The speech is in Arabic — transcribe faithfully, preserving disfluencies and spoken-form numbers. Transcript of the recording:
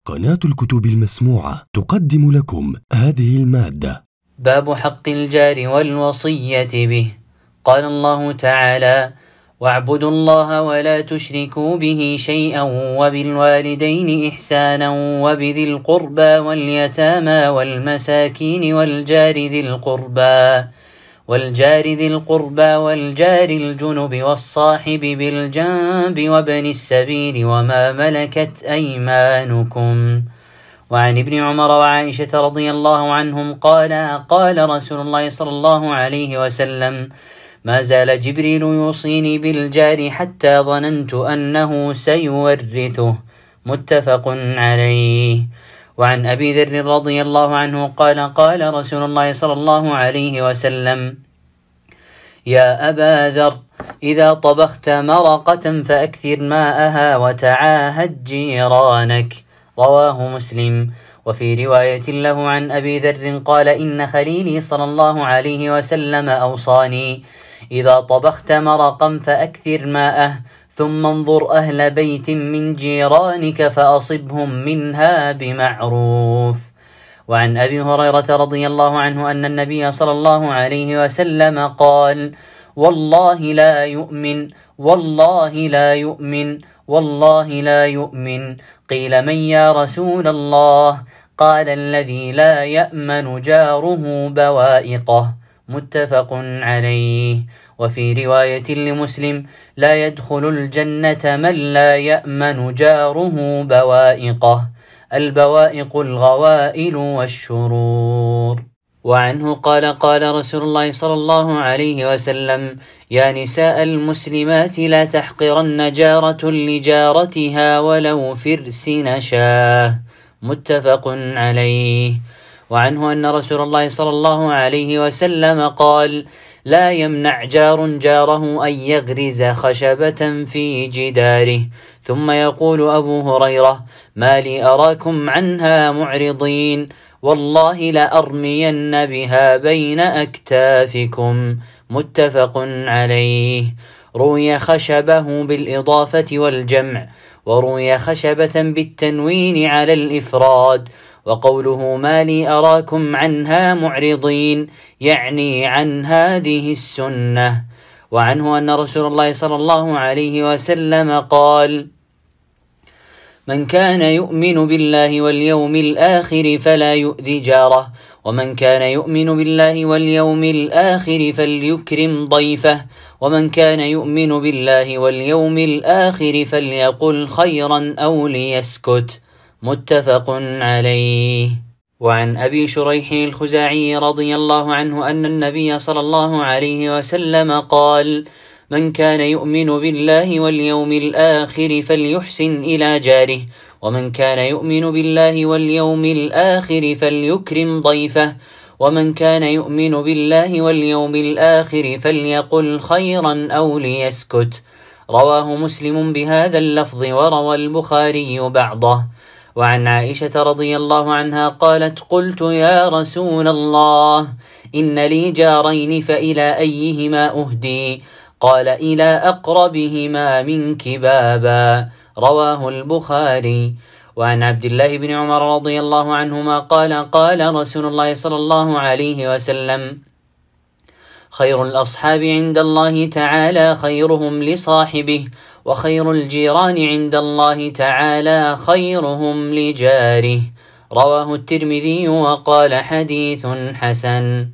قناة الكتب المسموعة تقدم لكم هذه المادة. باب حق الجار والوصية به. قال الله تعالى: واعبدوا الله ولا تشركوا به شيئا وبالوالدين إحسانا وبذي القربى واليتامى والمساكين والجار ذي القربى والجار ذي القربى والجار الجنب والصاحب بالجنب وابن السبيل وما ملكت أيمانكم. وعن ابن عمر وعائشة رضي الله عنهم قال قال رسول الله صلى الله عليه وسلم: ما زال جبريل يوصيني بالجار حتى ظننت أنه سيورثه. متفق عليه. وعن أبي ذر رضي الله عنه قال قال رسول الله صلى الله عليه وسلم: يا أبا ذر، إذا طبخت مرقة فأكثر ماءها وتعاهد جيرانك. رواه مسلم. وفي رواية له عن أبي ذر قال: إن خليلي صلى الله عليه وسلم أوصاني: إذا طبخت مرقا فأكثر ماءه، ثم انظر أهل بيت من جيرانك فأصبهم منها بمعروف. وعن أبي هريرة رضي الله عنه أن النبي صلى الله عليه وسلم قال: والله لا يؤمن والله لا يؤمن والله لا يؤمن. قيل: من يا رسول الله؟ قال: الذي لا يأمن جاره بوائقه. متفق عليه. وفي رواية لمسلم: لا يدخل الجنة من لا يأمن جاره بوائقه. البوائق الغوائل والشرور. وعنه قال قال رسول الله صلى الله عليه وسلم: يا نساء المسلمات، لا تحقرن جارة لجارتها ولو فرس نشاه. متفق عليه. وعنه أن رسول الله صلى الله عليه وسلم قال: لا يمنع جار جاره أن يغرز خشبة في جداره. ثم يقول أبو هريرة: ما لي أراكم عنها معرضين، والله لأرمين بها بين أكتافكم. متفق عليه. روي خشبه بالإضافة والجمع، وروي خشبة بالتنوين على الإفراد. وقوله ما لي أراكم عنها معرضين يعني عن هذه السنة. وعنه أن رسول الله صلى الله عليه وسلم قال: من كان يؤمن بالله واليوم الآخر فلا يؤذي جاره، ومن كان يؤمن بالله واليوم الآخر فليكرم ضيفه، ومن كان يؤمن بالله واليوم الآخر فليقل خيرا أو ليسكت. متفق عليه. وعن أبي شريح الخزاعي رضي الله عنه أن النبي صلى الله عليه وسلم قال: من كان يؤمن بالله واليوم الآخر فليحسن إلى جاره، ومن كان يؤمن بالله واليوم الآخر فليكرم ضيفه، ومن كان يؤمن بالله واليوم الآخر فليقل خيرا أو ليسكت. رواه مسلم بهذا اللفظ، وروى البخاري بعضه. وعن عائشة رضي الله عنها قالت: قلت يا رسول الله، إن لي جارين فإلى أيهما أهدي؟ قال: إلى أقربهما منك بابا. رواه البخاري. وعن عبد الله بن عمر رضي الله عنهما قال قال رسول الله صلى الله عليه وسلم: خير الأصحاب عند الله تعالى خيرهم لصاحبه، وخير الجيران عند الله تعالى خيرهم لجاره. رواه الترمذي وقال: حديث حسن.